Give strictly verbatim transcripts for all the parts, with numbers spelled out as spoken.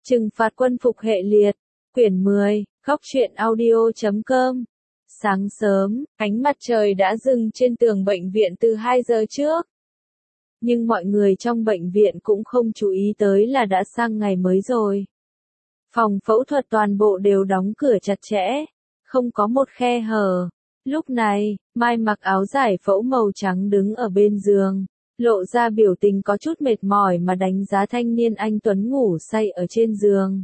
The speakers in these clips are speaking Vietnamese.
Trừng phạt quân phục hệ liệt, quyển mười, góc truyện audio chấm com. Sáng sớm, ánh mặt trời đã dừng trên tường bệnh viện từ hai giờ trước. Nhưng mọi người trong bệnh viện cũng không chú ý tới là đã sang ngày mới rồi. Phòng phẫu thuật toàn bộ đều đóng cửa chặt chẽ, không có một khe hở. Lúc này, Mai mặc áo giải phẫu màu trắng đứng ở bên giường, lộ ra biểu tình có chút mệt mỏi mà đánh giá thanh niên anh tuấn ngủ say ở trên giường.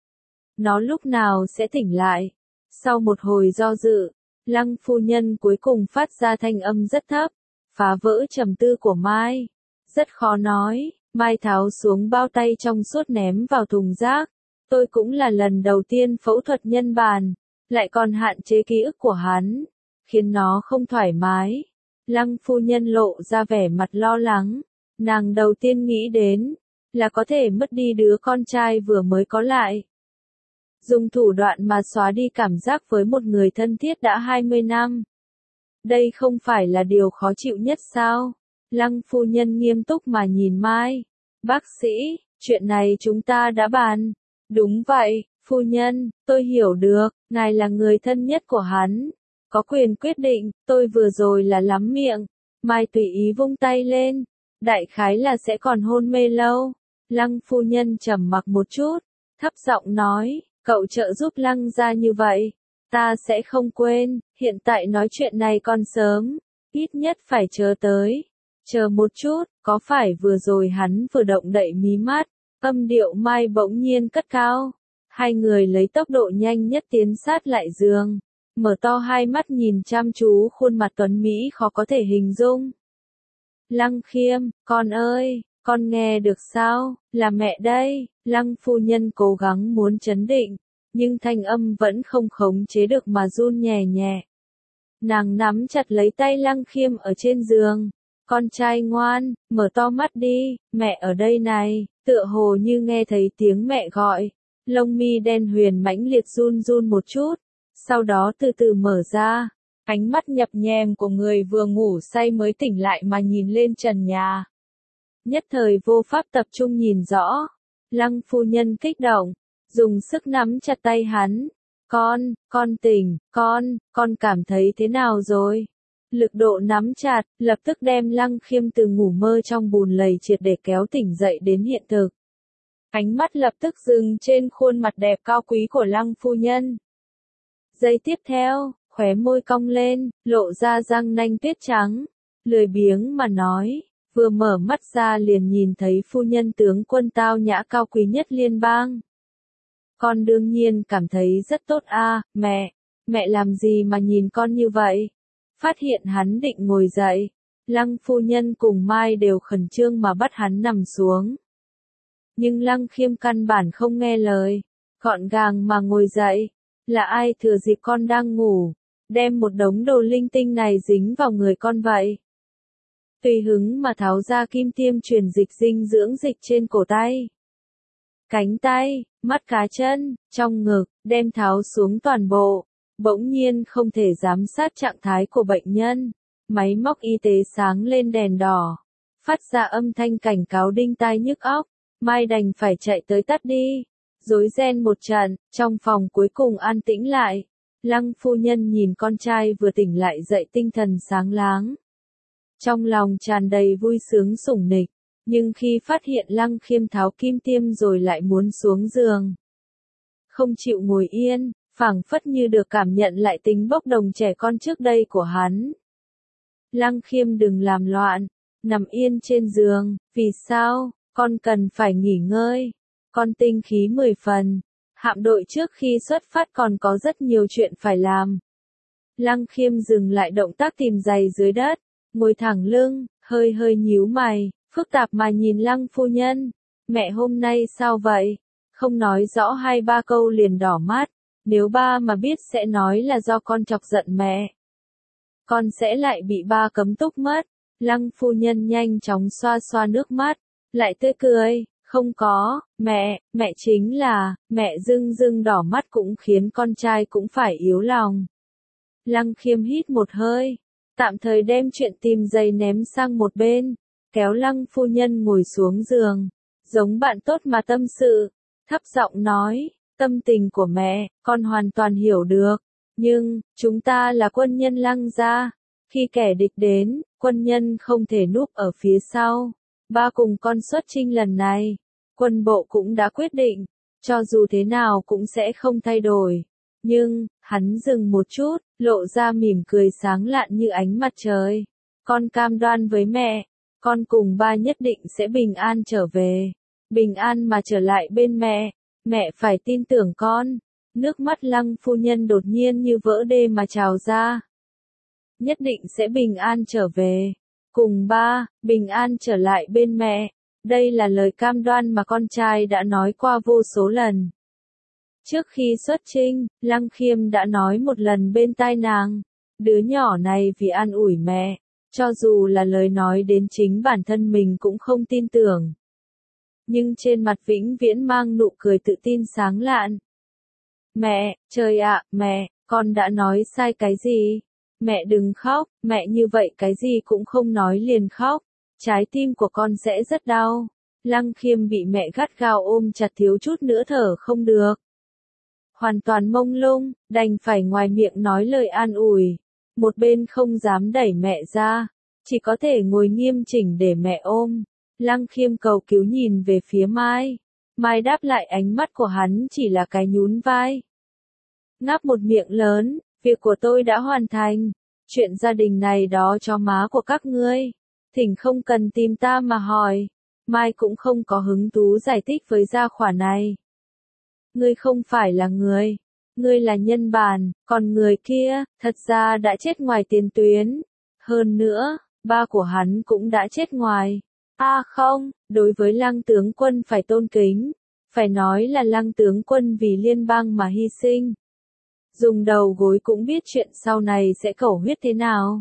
Nó lúc nào sẽ tỉnh lại? Sau một hồi do dự, Lăng phu nhân cuối cùng phát ra thanh âm rất thấp, phá vỡ trầm tư của Mai. Rất khó nói, Mai tháo xuống bao tay trong suốt ném vào thùng rác. Tôi cũng là lần đầu tiên phẫu thuật nhân bản, lại còn hạn chế ký ức của hắn, khiến nó không thoải mái. Lăng phu nhân lộ ra vẻ mặt lo lắng, nàng đầu tiên nghĩ đến là có thể mất đi đứa con trai vừa mới có lại. Dùng thủ đoạn mà xóa đi cảm giác với một người thân thiết đã hai mươi năm. Đây không phải là điều khó chịu nhất sao? Lăng phu nhân nghiêm túc mà nhìn Mai. Bác sĩ, chuyện này chúng ta đã bàn. Đúng vậy, phu nhân, tôi hiểu được, ngài là người thân nhất của hắn. Có quyền quyết định, tôi vừa rồi là lắm miệng. Mai tùy ý vung tay lên. Đại khái là sẽ còn hôn mê lâu. Lăng phu nhân trầm mặc một chút, thấp giọng nói, cậu trợ giúp Lăng gia như vậy. Ta sẽ không quên, hiện tại nói chuyện này còn sớm. Ít nhất phải chờ tới. Chờ một chút, có phải vừa rồi hắn vừa động đậy mí mắt, âm điệu Mai bỗng nhiên cất cao. Hai người lấy tốc độ nhanh nhất tiến sát lại giường, mở to hai mắt nhìn chăm chú khuôn mặt tuấn Mỹ khó có thể hình dung. Lăng Khiêm, con ơi, con nghe được sao, là mẹ đây. Lăng phu nhân cố gắng muốn trấn định, nhưng thanh âm vẫn không khống chế được mà run nhẹ nhẹ. Nàng nắm chặt lấy tay Lăng Khiêm ở trên giường. Con trai ngoan, mở to mắt đi, mẹ ở đây này, tựa hồ như nghe thấy tiếng mẹ gọi. Lông mi đen huyền mãnh liệt run run một chút, sau đó từ từ mở ra. Ánh mắt nhập nhèm của người vừa ngủ say mới tỉnh lại mà nhìn lên trần nhà. Nhất thời vô pháp tập trung nhìn rõ. Lăng phu nhân kích động, dùng sức nắm chặt tay hắn. Con, con tỉnh, con, con cảm thấy thế nào rồi? Lực độ nắm chặt, lập tức đem Lăng Khiêm từ ngủ mơ trong bùn lầy triệt để kéo tỉnh dậy đến hiện thực. Ánh mắt lập tức dừng trên khuôn mặt đẹp cao quý của Lăng phu nhân. Giây tiếp theo, khóe môi cong lên, lộ ra răng nanh tuyết trắng. Lười biếng mà nói, vừa mở mắt ra liền nhìn thấy phu nhân tướng quân tao nhã cao quý nhất liên bang. Con đương nhiên cảm thấy rất tốt a, mẹ. Mẹ làm gì mà nhìn con như vậy? Phát hiện hắn định ngồi dậy, Lăng phu nhân cùng Mai đều khẩn trương mà bắt hắn nằm xuống. Nhưng Lăng Khiêm căn bản không nghe lời, gọn gàng mà ngồi dậy. Là ai thừa dịp con đang ngủ, đem một đống đồ linh tinh này dính vào người con vậy? Tùy hứng mà tháo ra kim tiêm truyền dịch dinh dưỡng dịch trên cổ tay, cánh tay, mắt cá chân, trong ngực, đem tháo xuống toàn bộ. Bỗng nhiên không thể giám sát trạng thái của bệnh nhân. Máy móc y tế sáng lên đèn đỏ, phát ra âm thanh cảnh cáo đinh tai nhức óc. Mai đành phải chạy tới tắt đi. Rối ren một trận, trong phòng cuối cùng an tĩnh lại. Lăng phu nhân nhìn con trai vừa tỉnh lại dậy tinh thần sáng láng. Trong lòng tràn đầy vui sướng sủng nịch, nhưng khi phát hiện Lăng Khiêm tháo kim tiêm rồi lại muốn xuống giường, không chịu ngồi yên, phảng phất như được cảm nhận lại tính bốc đồng trẻ con trước đây của hắn. Lăng Khiêm đừng làm loạn, nằm yên trên giường. Vì sao? Con cần phải nghỉ ngơi. Con tinh khí mười phần. Hạm đội trước khi xuất phát còn có rất nhiều chuyện phải làm. Lăng Khiêm dừng lại động tác tìm giày dưới đất, ngồi thẳng lưng, hơi hơi nhíu mày, phức tạp mà nhìn Lăng phu nhân. Mẹ hôm nay sao vậy? Không nói rõ hai ba câu liền đỏ mắt. Nếu ba mà biết sẽ nói là do con chọc giận mẹ. Con sẽ lại bị ba cấm túc mất. Lăng phu nhân nhanh chóng xoa xoa nước mắt, lại tươi cười, không có, mẹ, mẹ chính là, mẹ dưng dưng đỏ mắt cũng khiến con trai cũng phải yếu lòng. Lăng Khiêm hít một hơi, tạm thời đem chuyện tìm giày ném sang một bên, kéo Lăng phu nhân ngồi xuống giường, giống bạn tốt mà tâm sự. thấp giọng nói, tâm tình của mẹ, con hoàn toàn hiểu được. Nhưng, chúng ta là quân nhân Lăng gia. Khi kẻ địch đến, quân nhân không thể núp ở phía sau. Ba cùng con xuất chinh lần này, quân bộ cũng đã quyết định, cho dù thế nào cũng sẽ không thay đổi. Nhưng, hắn dừng một chút, lộ ra mỉm cười sáng lạn như ánh mặt trời. Con cam đoan với mẹ, con cùng ba nhất định sẽ bình an trở về. Bình an mà trở lại bên mẹ, mẹ phải tin tưởng con. Nước mắt Lăng phu nhân đột nhiên như vỡ đê mà trào ra. Nhất định sẽ bình an trở về. Cùng ba, bình an trở lại bên mẹ. Đây là lời cam đoan mà con trai đã nói qua vô số lần. Trước khi xuất chinh, Lăng Khiêm đã nói một lần bên tai nàng. Đứa nhỏ này vì an ủi mẹ, cho dù là lời nói đến chính bản thân mình cũng không tin tưởng. Nhưng trên mặt vĩnh viễn mang nụ cười tự tin sáng lạn. Mẹ, trời ạ, mẹ, con đã nói sai cái gì? Mẹ đừng khóc, mẹ như vậy cái gì cũng không nói liền khóc. Trái tim của con sẽ rất đau. Lăng Khiêm bị mẹ gắt gao ôm chặt thiếu chút nữa thở không được. Hoàn toàn mông lung, đành phải ngoài miệng nói lời an ủi. Một bên không dám đẩy mẹ ra, chỉ có thể ngồi nghiêm chỉnh để mẹ ôm. Lăng Khiêm cầu cứu nhìn về phía Mai. Mai đáp lại ánh mắt của hắn chỉ là cái nhún vai. Ngáp một miệng lớn, việc của tôi đã hoàn thành. Chuyện gia đình này đó cho má của các ngươi. Thỉnh không cần tìm ta mà hỏi. Mai cũng không có hứng thú giải thích với gia khỏa này. Ngươi không phải là người. Ngươi là nhân bản, còn người kia, thật ra đã chết ngoài tiền tuyến. Hơn nữa, ba của hắn cũng đã chết ngoài. À không, đối với Lăng tướng quân phải tôn kính. Phải nói là Lăng tướng quân vì liên bang mà hy sinh. Dùng đầu gối cũng biết chuyện sau này sẽ cẩu huyết thế nào.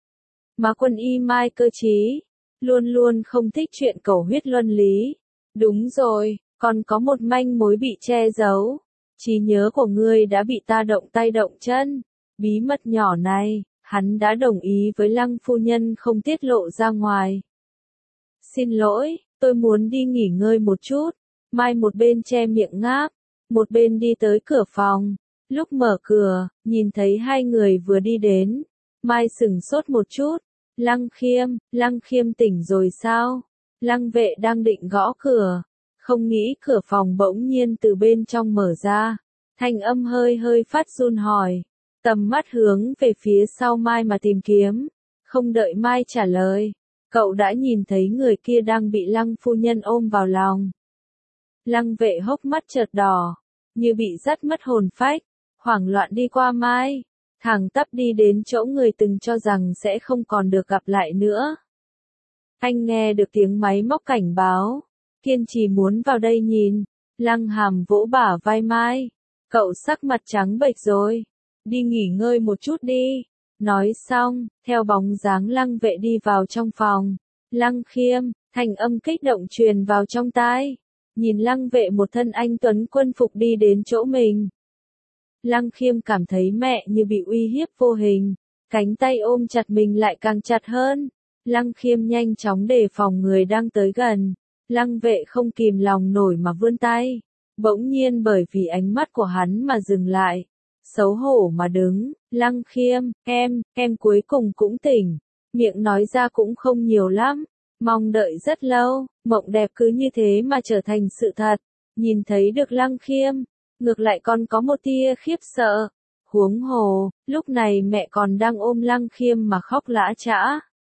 Mà quân y Mai cơ trí, luôn luôn không thích chuyện cẩu huyết luân lý. Đúng rồi, còn có một manh mối bị che giấu. Trí nhớ của ngươi đã bị ta động tay động chân. Bí mật nhỏ này, hắn đã đồng ý với Lăng phu nhân không tiết lộ ra ngoài. Xin lỗi, tôi muốn đi nghỉ ngơi một chút. Mai một bên che miệng ngáp, một bên đi tới cửa phòng. Lúc mở cửa, nhìn thấy hai người vừa đi đến. Mai sửng sốt một chút. Lăng Khiêm, Lăng Khiêm tỉnh rồi sao? Lăng vệ đang định gõ cửa. Không nghĩ cửa phòng bỗng nhiên từ bên trong mở ra. Thanh âm hơi hơi phát run hỏi. Tầm mắt hướng về phía sau Mai mà tìm kiếm. Không đợi Mai trả lời. Cậu đã nhìn thấy người kia đang bị Lăng phu nhân ôm vào lòng. Lăng vệ hốc mắt chợt đỏ. Như bị dắt mất hồn phách. Hoảng loạn đi qua Mai. Thẳng tắp đi đến chỗ người từng cho rằng sẽ không còn được gặp lại nữa. Anh nghe được tiếng máy móc cảnh báo. Kiên trì muốn vào đây nhìn. Lăng Hàm vỗ bả vai Mai. Cậu sắc mặt trắng bệch rồi. Đi nghỉ ngơi một chút đi. Nói xong, theo bóng dáng Lăng vệ đi vào trong phòng. Lăng Khiêm, thành âm kích động truyền vào trong tai. Nhìn Lăng vệ một thân anh tuấn quân phục đi đến chỗ mình. Lăng Khiêm cảm thấy mẹ như bị uy hiếp vô hình. Cánh tay ôm chặt mình lại càng chặt hơn. Lăng Khiêm nhanh chóng đề phòng người đang tới gần. Lăng vệ không kìm lòng nổi mà vươn tay. Bỗng nhiên bởi vì ánh mắt của hắn mà dừng lại. Xấu hổ mà đứng. Lăng Khiêm, em, em cuối cùng cũng tỉnh. Miệng nói ra cũng không nhiều lắm. Mong đợi rất lâu, mộng đẹp cứ như thế mà trở thành sự thật. Nhìn thấy được Lăng Khiêm, ngược lại còn có một tia khiếp sợ. Huống hồ, lúc này mẹ còn đang ôm Lăng Khiêm mà khóc lã chã.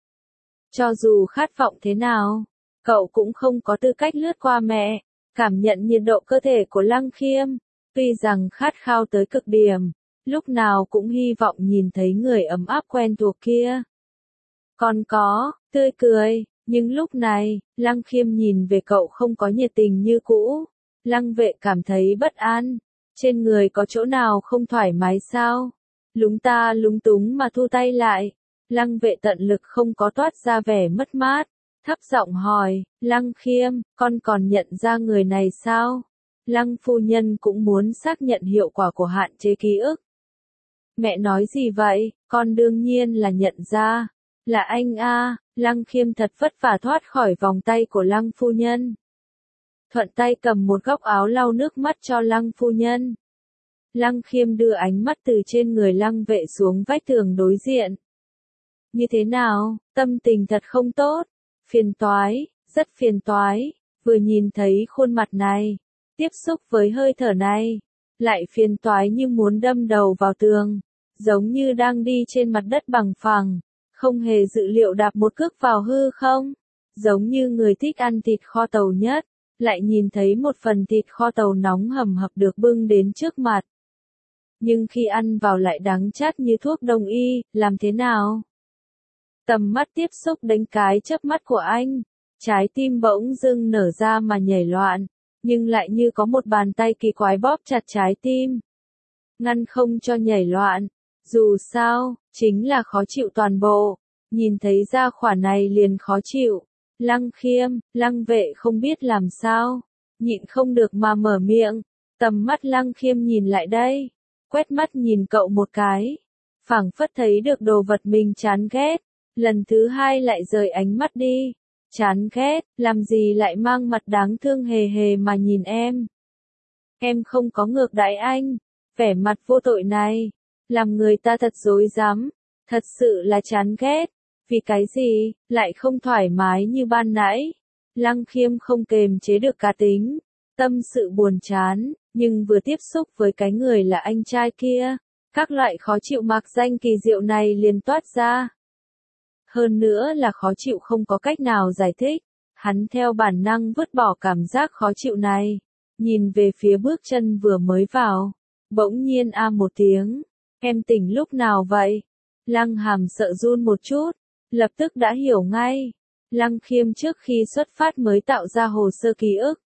Cho dù khát vọng thế nào, cậu cũng không có tư cách lướt qua mẹ, cảm nhận nhiệt độ cơ thể của Lăng Khiêm. Tuy rằng khát khao tới cực điểm, lúc nào cũng hy vọng nhìn thấy người ấm áp quen thuộc kia. Còn có, tươi cười, nhưng lúc này, Lăng Khiêm nhìn về cậu không có nhiệt tình như cũ. Lăng vệ cảm thấy bất an. Trên người có chỗ nào không thoải mái sao? Lúng ta lúng túng mà thu tay lại. Lăng vệ tận lực không có toát ra vẻ mất mát. Thấp giọng hỏi, Lăng Khiêm, con còn nhận ra người này sao? Lăng phu nhân cũng muốn xác nhận hiệu quả của hạn chế ký ức. Mẹ nói gì vậy? Con đương nhiên là nhận ra. Là anh a. Lăng Khiêm thật vất vả thoát khỏi vòng tay của Lăng phu nhân. thuận tay cầm một góc áo lau nước mắt cho Lăng phu nhân. Lăng Khiêm đưa ánh mắt từ trên người Lăng Vệ xuống vách tường đối diện. Như thế nào, tâm tình thật không tốt, phiền toái, rất phiền toái, vừa nhìn thấy khuôn mặt này, tiếp xúc với hơi thở này, lại phiền toái như muốn đâm đầu vào tường, giống như đang đi trên mặt đất bằng phẳng, không hề dự liệu đạp một cước vào hư không, giống như người thích ăn thịt kho tàu nhất, lại nhìn thấy một phần thịt kho tàu nóng hầm hập được bưng đến trước mặt. Nhưng khi ăn vào lại đắng chát như thuốc đông y, làm thế nào? Tầm mắt tiếp xúc đánh cái chớp mắt của anh, trái tim bỗng dưng nở ra mà nhảy loạn, nhưng lại như có một bàn tay kỳ quái bóp chặt trái tim, ngăn không cho nhảy loạn. Dù sao, chính là khó chịu toàn bộ, nhìn thấy ra khỏa này liền khó chịu. Lăng Khiêm, Lăng Vệ không biết làm sao, nhịn không được mà mở miệng. Tầm mắt Lăng Khiêm nhìn lại đây, quét mắt nhìn cậu một cái, phảng phất thấy được đồ vật mình chán ghét, lần thứ hai lại rời ánh mắt đi. Chán ghét, làm gì lại mang mặt đáng thương hề hề mà nhìn em. Em không có ngược đãi anh, vẻ mặt vô tội này, làm người ta thật rối rắm, thật sự là chán ghét. Vì cái gì, lại không thoải mái như ban nãy. Lăng Khiêm không kềm chế được cá tính, tâm sự buồn chán, nhưng vừa tiếp xúc với cái người là anh trai kia, các loại khó chịu mạc danh kỳ diệu này liền toát ra. Hơn nữa là khó chịu không có cách nào giải thích, hắn theo bản năng vứt bỏ cảm giác khó chịu này, nhìn về phía bước chân vừa mới vào, bỗng nhiên a một tiếng, em tỉnh lúc nào vậy? Lăng Hàm sợ run một chút, lập tức đã hiểu ngay, Lăng Khiêm trước khi xuất phát mới tạo ra hồ sơ ký ức.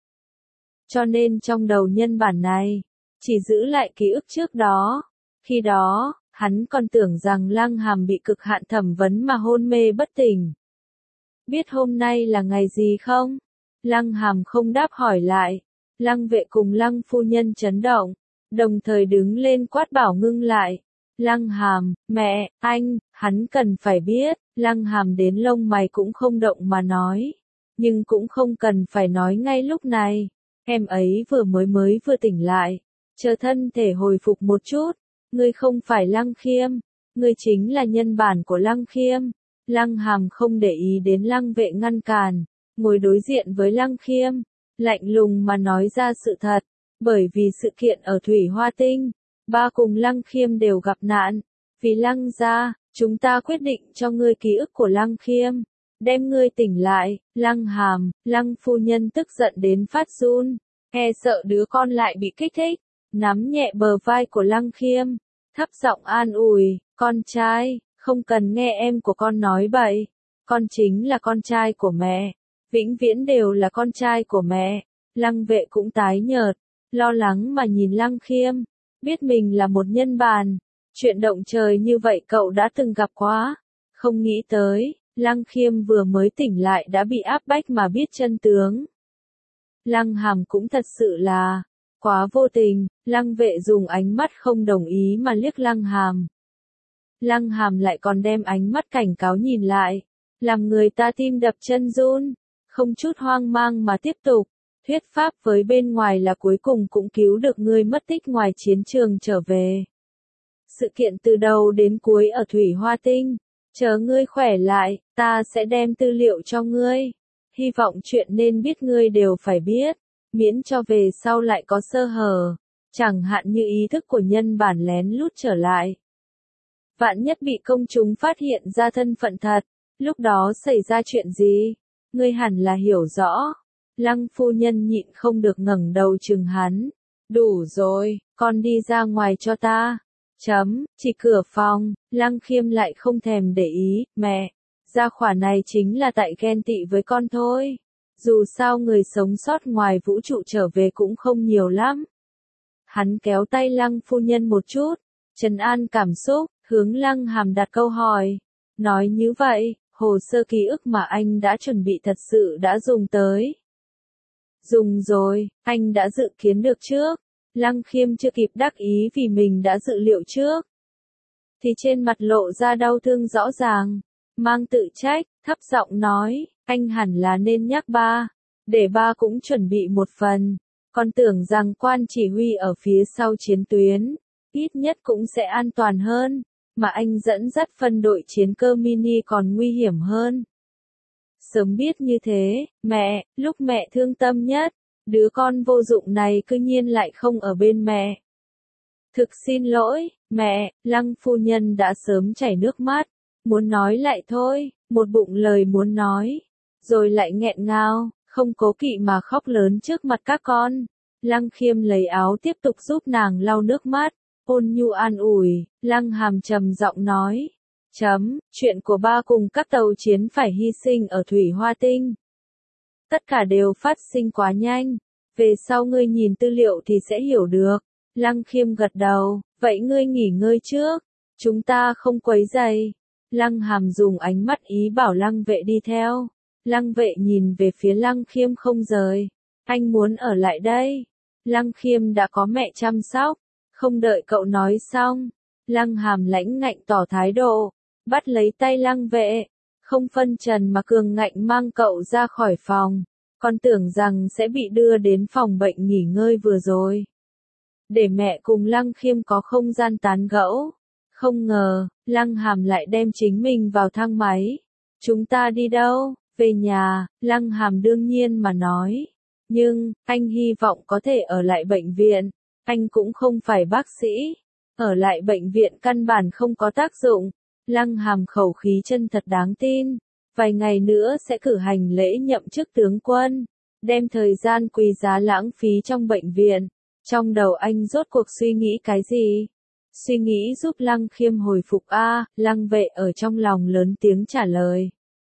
Cho nên trong đầu nhân bản này, chỉ giữ lại ký ức trước đó, khi đó, hắn còn tưởng rằng Lăng Hàm bị cực hạn thẩm vấn mà hôn mê bất tỉnh. Biết hôm nay là ngày gì không? Lăng Hàm không đáp hỏi lại. Lăng Vệ cùng Lăng phu nhân chấn động, đồng thời đứng lên quát bảo ngưng lại. Lăng Hàm, mẹ, anh, hắn cần phải biết. Lăng Hàm đến lông mày cũng không động mà nói. Nhưng cũng không cần phải nói ngay lúc này. Em ấy vừa mới mới vừa tỉnh lại. Chờ thân thể hồi phục một chút. Ngươi không phải Lăng Khiêm, ngươi chính là nhân bản của Lăng Khiêm. Lăng Hàm không để ý đến Lăng Vệ ngăn cản, ngồi đối diện với Lăng Khiêm, lạnh lùng mà nói ra sự thật, bởi vì sự kiện ở Thủy Hoa Tinh, ba cùng Lăng Khiêm đều gặp nạn, vì Lăng gia, chúng ta quyết định cho ngươi ký ức của Lăng Khiêm, đem ngươi tỉnh lại. Lăng Hàm, Lăng phu nhân tức giận đến phát run, e sợ đứa con lại bị kích thích. Nắm nhẹ bờ vai của Lăng Khiêm, thấp giọng an ủi, con trai, không cần nghe em của con nói bậy, con chính là con trai của mẹ, vĩnh viễn đều là con trai của mẹ. Lăng Vệ cũng tái nhợt, lo lắng mà nhìn Lăng Khiêm, biết mình là một nhân bản, chuyện động trời như vậy cậu đã từng gặp quá, không nghĩ tới, Lăng Khiêm vừa mới tỉnh lại đã bị áp bách mà biết chân tướng. Lăng Hàm cũng thật sự là quá vô tình. Lăng Vệ dùng ánh mắt không đồng ý mà liếc Lăng Hàm. Lăng Hàm lại còn đem ánh mắt cảnh cáo nhìn lại, làm người ta tim đập chân run, không chút hoang mang mà tiếp tục, thuyết pháp với bên ngoài là cuối cùng cũng cứu được ngươi mất tích ngoài chiến trường trở về. Sự kiện từ đầu đến cuối ở Thủy Hoa Tinh, chờ ngươi khỏe lại, ta sẽ đem tư liệu cho ngươi, hy vọng chuyện nên biết ngươi đều phải biết, miễn cho về sau lại có sơ hở. Chẳng hạn như ý thức của nhân bản lén lút trở lại. Vạn nhất bị công chúng phát hiện ra thân phận thật, lúc đó xảy ra chuyện gì? Ngươi hẳn là hiểu rõ. Lăng phu nhân nhịn không được ngẩng đầu chừng hắn. Đủ rồi, con đi ra ngoài cho ta. Chấm, chỉ cửa phòng, Lăng Khiêm lại không thèm để ý, mẹ, gia khỏa này chính là tại ghen tị với con thôi. Dù sao người sống sót ngoài vũ trụ trở về cũng không nhiều lắm. Hắn kéo tay Lăng phu nhân một chút, trấn an cảm xúc, hướng Lăng Hàm đặt câu hỏi. Nói như vậy, hồ sơ ký ức mà anh đã chuẩn bị thật sự đã dùng tới. Dùng rồi, anh đã dự kiến được trước. Lăng Khiêm chưa kịp đắc ý vì mình đã dự liệu trước. Thì trên mặt lộ ra đau thương rõ ràng, mang tự trách, thấp giọng nói, anh hẳn là nên nhắc ba. để ba cũng chuẩn bị một phần. Con tưởng rằng quan chỉ huy ở phía sau chiến tuyến, ít nhất cũng sẽ an toàn hơn, mà anh dẫn dắt phân đội chiến cơ mini còn nguy hiểm hơn. Sớm biết như thế, mẹ, lúc mẹ thương tâm nhất, đứa con vô dụng này cư nhiên lại không ở bên mẹ. Thực xin lỗi, mẹ, Lăng phu nhân đã sớm chảy nước mắt, muốn nói lại thôi, một bụng lời muốn nói, rồi lại nghẹn ngào, không cố kỵ mà khóc lớn trước mặt các con. Lăng Khiêm lấy áo tiếp tục giúp nàng lau nước mắt, ôn nhu an ủi, Lăng Hàm trầm giọng nói. Chấm, chuyện của ba cùng các tàu chiến phải hy sinh ở Thủy Hoa Tinh. Tất cả đều phát sinh quá nhanh, về sau ngươi nhìn tư liệu thì sẽ hiểu được. Lăng Khiêm gật đầu, vậy ngươi nghỉ ngơi trước, chúng ta không quấy rầy. Lăng Hàm dùng ánh mắt ý bảo Lăng Vệ đi theo. Lăng Vệ nhìn về phía Lăng Khiêm không rời, anh muốn ở lại đây. Lăng Khiêm đã có mẹ chăm sóc, không đợi cậu nói xong, Lăng Hàm lãnh ngạnh tỏ thái độ, bắt lấy tay Lăng Vệ, không phân trần mà cường ngạnh mang cậu ra khỏi phòng, con tưởng rằng sẽ bị đưa đến phòng bệnh nghỉ ngơi vừa rồi. Để mẹ cùng Lăng Khiêm có không gian tán gẫu, không ngờ, Lăng Hàm lại đem chính mình vào thang máy. Chúng ta đi đâu? Về nhà, Lăng Hàm đương nhiên mà nói. Nhưng, anh hy vọng có thể ở lại bệnh viện, anh cũng không phải bác sĩ. Ở lại bệnh viện căn bản không có tác dụng. Lăng Hàm khẩu khí chân thật đáng tin. Vài ngày nữa sẽ cử hành lễ nhậm chức tướng quân. Đem thời gian quý giá lãng phí trong bệnh viện. Trong đầu anh rốt cuộc suy nghĩ cái gì? Suy nghĩ giúp Lăng Khiêm hồi phục a, Lăng Vệ ở trong lòng lớn tiếng trả lời.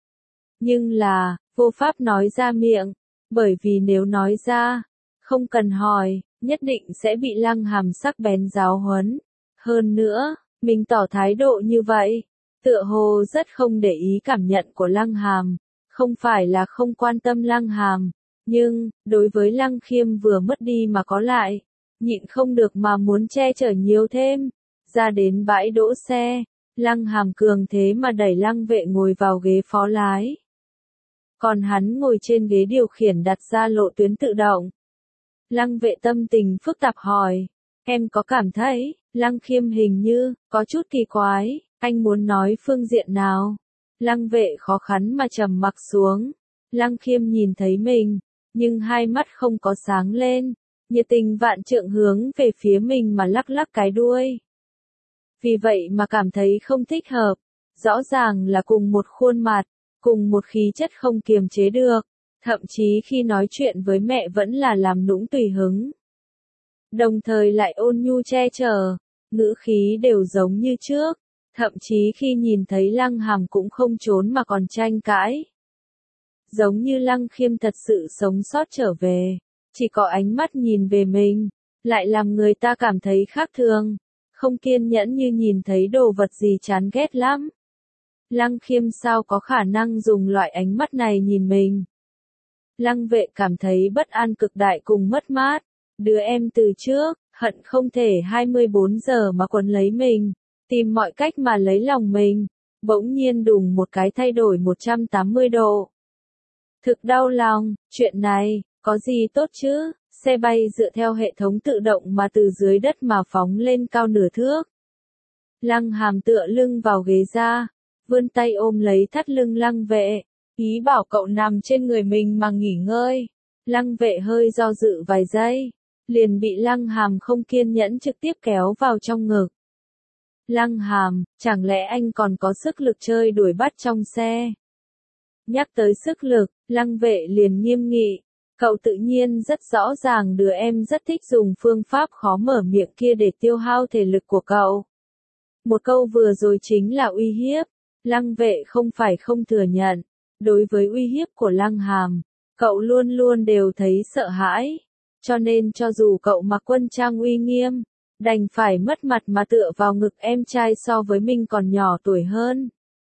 Nhưng là, vô pháp nói ra miệng, bởi vì nếu nói ra, không cần hỏi, nhất định sẽ bị Lăng Hàm sắc bén giáo huấn. Hơn nữa, mình tỏ thái độ như vậy, tựa hồ rất không để ý cảm nhận của Lăng Hàm, không phải là không quan tâm Lăng Hàm, nhưng, đối với Lăng Khiêm vừa mất đi mà có lại, nhịn không được mà muốn che chở nhiều thêm. Ra đến bãi đỗ xe, Lăng Hàm cường thế mà đẩy Lăng Vệ ngồi vào ghế phó lái. Còn hắn ngồi trên ghế điều khiển đặt ra lộ tuyến tự động. Lăng Vệ tâm tình phức tạp hỏi, em có cảm thấy, Lăng Khiêm hình như, có chút kỳ quái, anh muốn nói phương diện nào? Lăng Vệ khó khăn mà trầm mặc xuống. Lăng Khiêm nhìn thấy mình, nhưng hai mắt không có sáng lên, nhiệt tình vạn trượng hướng về phía mình mà lắc lắc cái đuôi. Vì vậy mà cảm thấy không thích hợp, rõ ràng là cùng một khuôn mặt, cùng một khí chất không kiềm chế được, thậm chí khi nói chuyện với mẹ vẫn là làm nũng tùy hứng. Đồng thời lại ôn nhu che chở, ngữ khí đều giống như trước, thậm chí khi nhìn thấy Lăng Hàm cũng không trốn mà còn tranh cãi. Giống như Lăng Khiêm thật sự sống sót trở về, chỉ có ánh mắt nhìn về mình, lại làm người ta cảm thấy khác thường, không kiên nhẫn như nhìn thấy đồ vật gì chán ghét lắm. Lăng Khiêm sao có khả năng dùng loại ánh mắt này nhìn mình? Lăng Vệ cảm thấy bất an cực đại cùng mất mát, đứa em từ trước, hận không thể hai mươi bốn giờ mà quấn lấy mình, tìm mọi cách mà lấy lòng mình, bỗng nhiên đùng một cái thay đổi một trăm tám mươi độ. Thực đau lòng, chuyện này, có gì tốt chứ? Xe bay dựa theo hệ thống tự động mà từ dưới đất mà phóng lên cao nửa thước. Lăng Hàm tựa lưng vào ghế ra, vươn tay ôm lấy thắt lưng Lăng Vệ, ý bảo cậu nằm trên người mình mà nghỉ ngơi. Lăng Vệ hơi do dự vài giây, liền bị Lăng Hàm không kiên nhẫn trực tiếp kéo vào trong ngực. Lăng Hàm, chẳng lẽ anh còn có sức lực chơi đuổi bắt trong xe? Nhắc tới sức lực, Lăng Vệ liền nghiêm nghị. Cậu tự nhiên rất rõ ràng đứa em rất thích dùng phương pháp khó mở miệng kia để tiêu hao thể lực của cậu. Một câu vừa rồi chính là uy hiếp. Lăng Vệ không phải không thừa nhận. Đối với uy hiếp của Lăng Hàm, cậu luôn luôn đều thấy sợ hãi. Cho nên cho dù cậu mặc quân trang uy nghiêm, đành phải mất mặt mà tựa vào ngực em trai so với mình còn nhỏ tuổi hơn.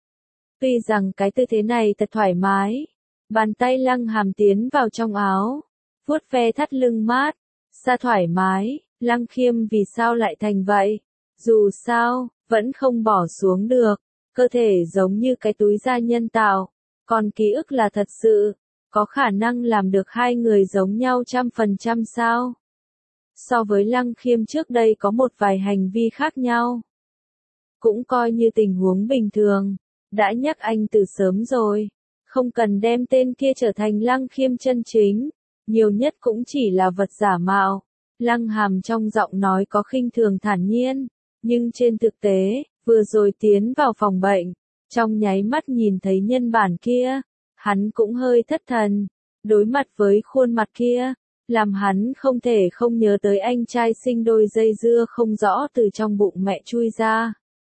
Tuy rằng cái tư thế này thật thoải mái. Bàn tay Lăng Hàm tiến vào trong áo, vuốt ve thắt lưng mát, xa thoải mái, Lăng Khiêm vì sao lại thành vậy? Dù sao, vẫn không bỏ xuống được, cơ thể giống như cái túi da nhân tạo, còn ký ức là thật sự, có khả năng làm được hai người giống nhau trăm phần trăm sao? So với Lăng Khiêm trước đây có một vài hành vi khác nhau. Cũng coi như tình huống bình thường, đã nhắc anh từ sớm rồi, không cần đem tên kia trở thành Lăng Khiêm chân chính, nhiều nhất cũng chỉ là vật giả mạo. Lăng Hàm trong giọng nói có khinh thường thản nhiên, nhưng trên thực tế, vừa rồi tiến vào phòng bệnh, trong nháy mắt nhìn thấy nhân bản kia, hắn cũng hơi thất thần, đối mặt với khuôn mặt kia, làm hắn không thể không nhớ tới anh trai sinh đôi dây dưa không rõ từ trong bụng mẹ chui ra.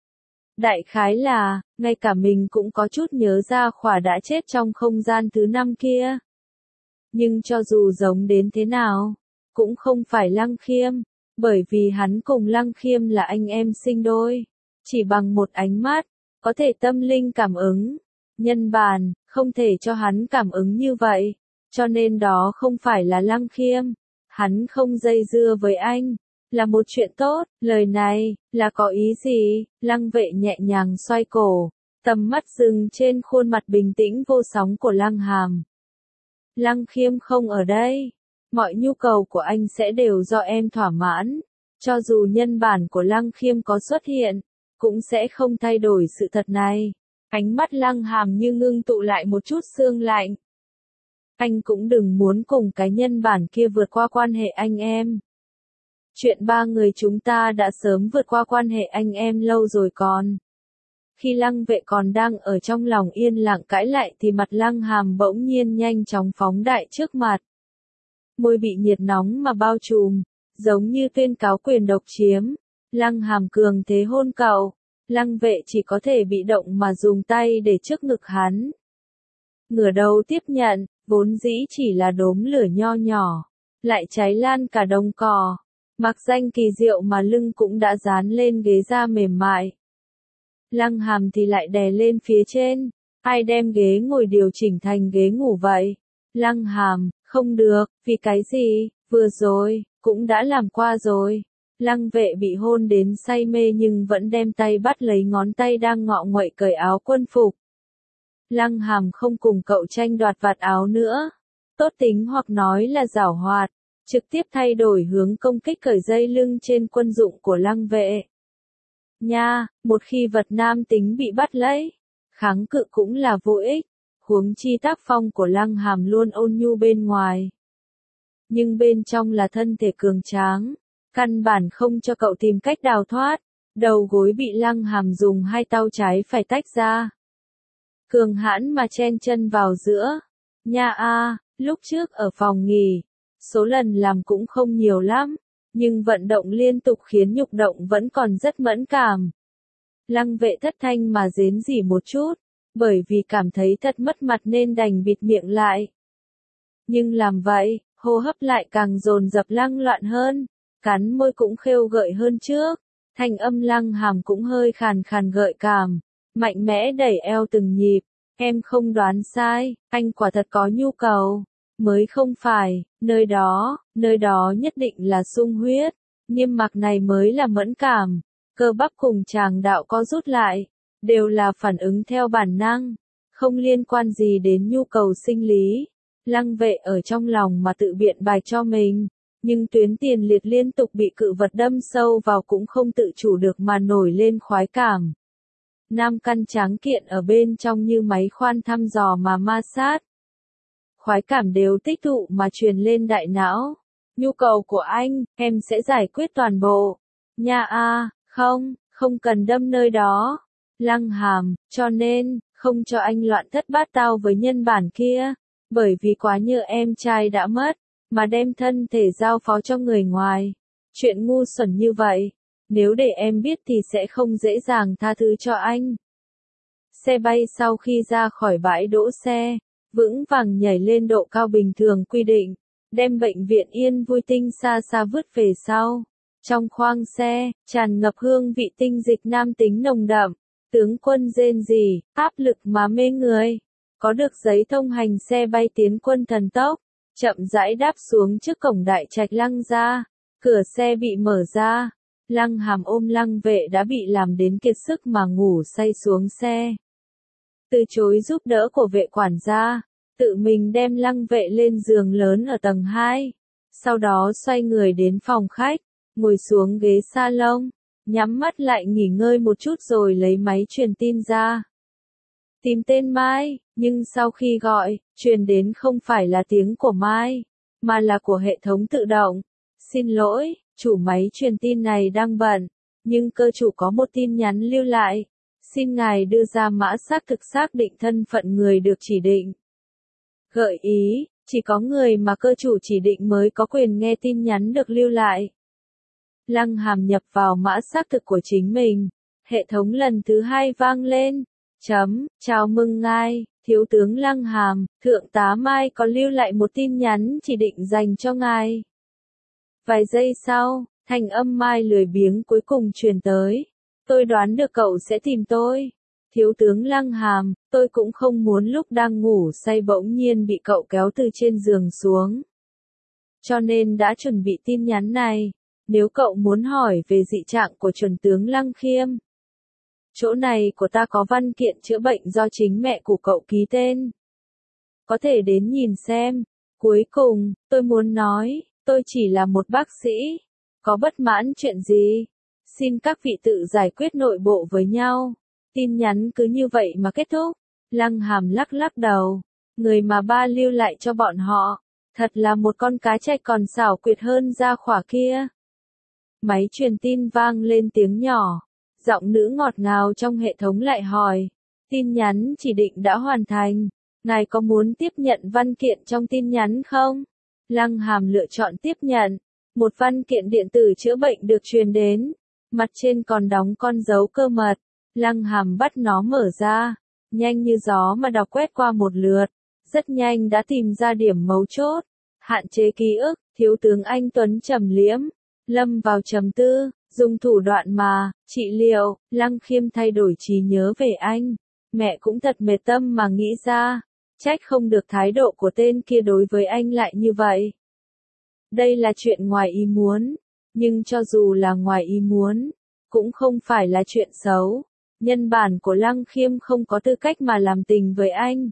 Đại khái là, ngay cả mình cũng có chút nhớ ra Khỏa đã chết trong không gian thứ năm kia. Nhưng cho dù giống đến thế nào, cũng không phải Lăng Khiêm, bởi vì hắn cùng Lăng Khiêm là anh em sinh đôi. Chỉ bằng một ánh mắt, có thể tâm linh cảm ứng. Nhân bản, không thể cho hắn cảm ứng như vậy, cho nên đó không phải là Lăng Khiêm. Hắn không dây dưa với anh, là một chuyện tốt, lời này, là có ý gì? Lăng Vệ nhẹ nhàng xoay cổ, tầm mắt dừng trên khuôn mặt bình tĩnh vô sóng của Lăng Hàm. Lăng Khiêm không ở đây, mọi nhu cầu của anh sẽ đều do em thỏa mãn, cho dù nhân bản của Lăng Khiêm có xuất hiện, cũng sẽ không thay đổi sự thật này. Ánh mắt Lăng Hàm như ngưng tụ lại một chút sương lạnh. Anh cũng đừng muốn cùng cái nhân bản kia vượt qua quan hệ anh em. Chuyện ba người chúng ta đã sớm vượt qua quan hệ anh em lâu rồi còn. Khi Lăng Vệ còn đang ở trong lòng yên lặng cãi lại thì mặt Lăng Hàm bỗng nhiên nhanh chóng phóng đại trước mặt. Môi bị nhiệt nóng mà bao trùm, giống như tuyên cáo quyền độc chiếm. Lăng Hàm cường thế hôn cậu, Lăng Vệ chỉ có thể bị động mà dùng tay để trước ngực hắn. Ngửa đầu tiếp nhận, vốn dĩ chỉ là đốm lửa nho nhỏ, lại cháy lan cả đồng cỏ. Mặc danh kỳ diệu mà lưng cũng đã dán lên ghế da mềm mại. Lăng Hàm thì lại đè lên phía trên, ai đem ghế ngồi điều chỉnh thành ghế ngủ vậy? Lăng Hàm, không được, vì cái gì, vừa rồi, cũng đã làm qua rồi. Lăng Vệ bị hôn đến say mê nhưng vẫn đem tay bắt lấy ngón tay đang ngọ nguậy cởi áo quân phục. Lăng Hàm không cùng cậu tranh đoạt vạt áo nữa, tốt tính hoặc nói là giảo hoạt, trực tiếp thay đổi hướng công kích cởi dây lưng trên quân dụng của Lăng Vệ. Nha, một khi vật nam tính bị bắt lấy, kháng cự cũng là vô ích, huống chi tác phong của Lăng Hàm luôn ôn nhu bên ngoài. Nhưng bên trong là thân thể cường tráng, căn bản không cho cậu tìm cách đào thoát, đầu gối bị Lăng Hàm dùng hai tay trái phải tách ra. Cường hãn mà chen chân vào giữa. Nha a, lúc trước ở phòng nghỉ, số lần làm cũng không nhiều lắm, nhưng vận động liên tục khiến nhục động vẫn còn rất mẫn cảm. Lăng Vệ thất thanh mà rến rỉ một chút, bởi vì cảm thấy thật mất mặt nên đành bịt miệng lại. Nhưng làm vậy, hô hấp lại càng dồn dập lăng loạn hơn, cắn môi cũng khêu gợi hơn trước, thanh âm Lăng Hàm cũng hơi khàn khàn gợi cảm, mạnh mẽ đẩy eo từng nhịp. Em không đoán sai, anh quả thật có nhu cầu. Mới không phải, nơi đó, nơi đó nhất định là sung huyết, niêm mạc này mới là mẫn cảm, cơ bắp cùng tràng đạo co rút lại, đều là phản ứng theo bản năng, không liên quan gì đến nhu cầu sinh lý. Lăng Vệ ở trong lòng mà tự biện bạch cho mình, nhưng tuyến tiền liệt liên tục bị cự vật đâm sâu vào cũng không tự chủ được mà nổi lên khoái cảm. Nam căn tráng kiện ở bên trong như máy khoan thăm dò mà ma sát. Khoái cảm đều tích tụ mà truyền lên đại não. Nhu cầu của anh, em sẽ giải quyết toàn bộ. Nha a, không, không cần đâm nơi đó. Lăng Hàm, cho nên, không cho anh loạn thất bát tao với nhân bản kia. Bởi vì quá nhớ em trai đã mất, mà đem thân thể giao phó cho người ngoài. Chuyện ngu xuẩn như vậy, nếu để em biết thì sẽ không dễ dàng tha thứ cho anh. Xe bay sau khi ra khỏi bãi đỗ xe, vững vàng nhảy lên độ cao bình thường quy định, đem bệnh viện Yên Vui Tinh xa xa vứt về sau. Trong khoang xe, tràn ngập hương vị tinh dịch nam tính nồng đậm, tướng quân rên rỉ, áp lực mà mê người. Có được giấy thông hành xe bay tiến quân thần tốc, chậm rãi đáp xuống trước cổng đại trạch Lăng gia, cửa xe bị mở ra. Lăng Hàm ôm Lăng Vệ đã bị làm đến kiệt sức mà ngủ say xuống xe. Từ chối giúp đỡ của vệ quản gia, tự mình đem Lăng Vệ lên giường lớn ở tầng hai. Sau đó xoay người đến phòng khách, ngồi xuống ghế salon, nhắm mắt lại nghỉ ngơi một chút rồi lấy máy truyền tin ra. Tìm tên Mai, nhưng sau khi gọi, truyền đến không phải là tiếng của Mai, mà là của hệ thống tự động. Xin lỗi, chủ máy truyền tin này đang bận, nhưng cơ chủ có một tin nhắn lưu lại. Xin ngài đưa ra mã xác thực xác định thân phận người được chỉ định. Gợi ý, chỉ có người mà cơ chủ chỉ định mới có quyền nghe tin nhắn được lưu lại. Lăng Hàm nhập vào mã xác thực của chính mình. Hệ thống lần thứ hai vang lên. Chấm, chào mừng ngài, thiếu tướng Lăng Hàm, thượng tá Mai có lưu lại một tin nhắn chỉ định dành cho ngài. Vài giây sau, thanh âm Mai lười biếng cuối cùng truyền tới. Tôi đoán được cậu sẽ tìm tôi. Thiếu tướng Lăng Hàm, tôi cũng không muốn lúc đang ngủ say bỗng nhiên bị cậu kéo từ trên giường xuống. Cho nên đã chuẩn bị tin nhắn này. Nếu cậu muốn hỏi về dị trạng của chuẩn tướng Lăng Khiêm. Chỗ này của ta có văn kiện chữa bệnh do chính mẹ của cậu ký tên. Có thể đến nhìn xem. Cuối cùng, tôi muốn nói, tôi chỉ là một bác sĩ. Có bất mãn chuyện gì? Xin các vị tự giải quyết nội bộ với nhau. Tin nhắn cứ như vậy mà kết thúc. Lăng Hàm lắc lắc đầu. Người mà ba lưu lại cho bọn họ. Thật là một con cá chạch còn xảo quyệt hơn ra khỏa kia. Máy truyền tin vang lên tiếng nhỏ. Giọng nữ ngọt ngào trong hệ thống lại hỏi. Tin nhắn chỉ định đã hoàn thành. Ngài có muốn tiếp nhận văn kiện trong tin nhắn không? Lăng Hàm lựa chọn tiếp nhận. Một văn kiện điện tử chữa bệnh được truyền đến. Mặt trên còn đóng con dấu cơ mật. Lăng Hàm bắt nó mở ra. Nhanh như gió mà đọc quét qua một lượt. Rất nhanh đã tìm ra điểm mấu chốt. Hạn chế ký ức, thiếu tướng Anh Tuấn trầm liễm. Lâm vào trầm tư, dùng thủ đoạn mà, trị liệu, Lăng Khiêm thay đổi trí nhớ về anh. Mẹ cũng thật mệt tâm mà nghĩ ra. Trách không được thái độ của tên kia đối với anh lại như vậy. Đây là chuyện ngoài ý muốn. Nhưng cho dù là ngoài ý muốn, cũng không phải là chuyện xấu. Nhân bản của Lăng Khiêm không có tư cách mà làm tình với anh.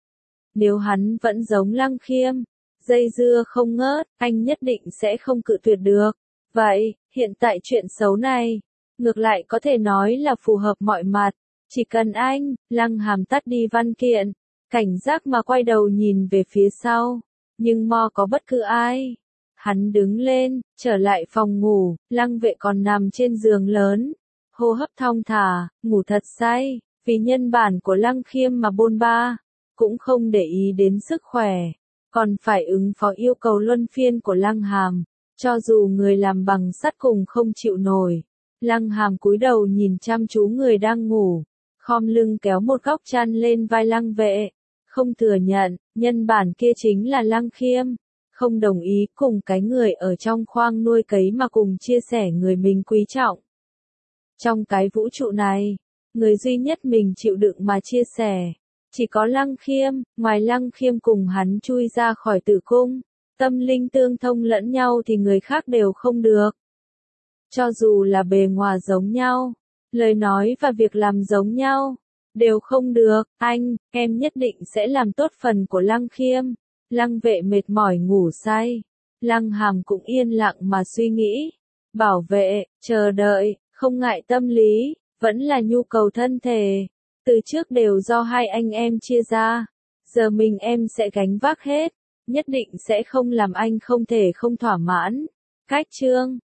Nếu hắn vẫn giống Lăng Khiêm, dây dưa không ngớt, anh nhất định sẽ không cự tuyệt được. Vậy, hiện tại chuyện xấu này, ngược lại có thể nói là phù hợp mọi mặt. Chỉ cần anh, Lăng Hàm tắt đi văn kiện, cảnh giác mà quay đầu nhìn về phía sau. Nhưng mò có bất cứ ai. Hắn đứng lên, trở lại phòng ngủ, Lăng Vệ còn nằm trên giường lớn. Hô hấp thong thả, ngủ thật say, vì nhân bản của Lăng Khiêm mà bôn ba. Cũng không để ý đến sức khỏe. Còn phải ứng phó yêu cầu luân phiên của Lăng Hàm. Cho dù người làm bằng sắt cùng không chịu nổi. Lăng Hàm cúi đầu nhìn chăm chú người đang ngủ. Khom lưng kéo một góc chăn lên vai Lăng Vệ. Không thừa nhận, nhân bản kia chính là Lăng Khiêm. Không đồng ý cùng cái người ở trong khoang nuôi cấy mà cùng chia sẻ người mình quý trọng. Trong cái vũ trụ này, người duy nhất mình chịu đựng mà chia sẻ. Chỉ có Lăng Khiêm, ngoài Lăng Khiêm cùng hắn chui ra khỏi tử cung. Tâm linh tương thông lẫn nhau thì người khác đều không được. Cho dù là bề ngoài giống nhau, lời nói và việc làm giống nhau, đều không được. Anh, em nhất định sẽ làm tốt phần của Lăng Khiêm. Lăng Vệ mệt mỏi ngủ say. Lăng Hàm cũng yên lặng mà suy nghĩ. Bảo vệ, chờ đợi, không ngại tâm lý, vẫn là nhu cầu thân thể. Từ trước đều do hai anh em chia ra. Giờ mình em sẽ gánh vác hết. Nhất định sẽ không làm anh không thể không thỏa mãn. Cách chương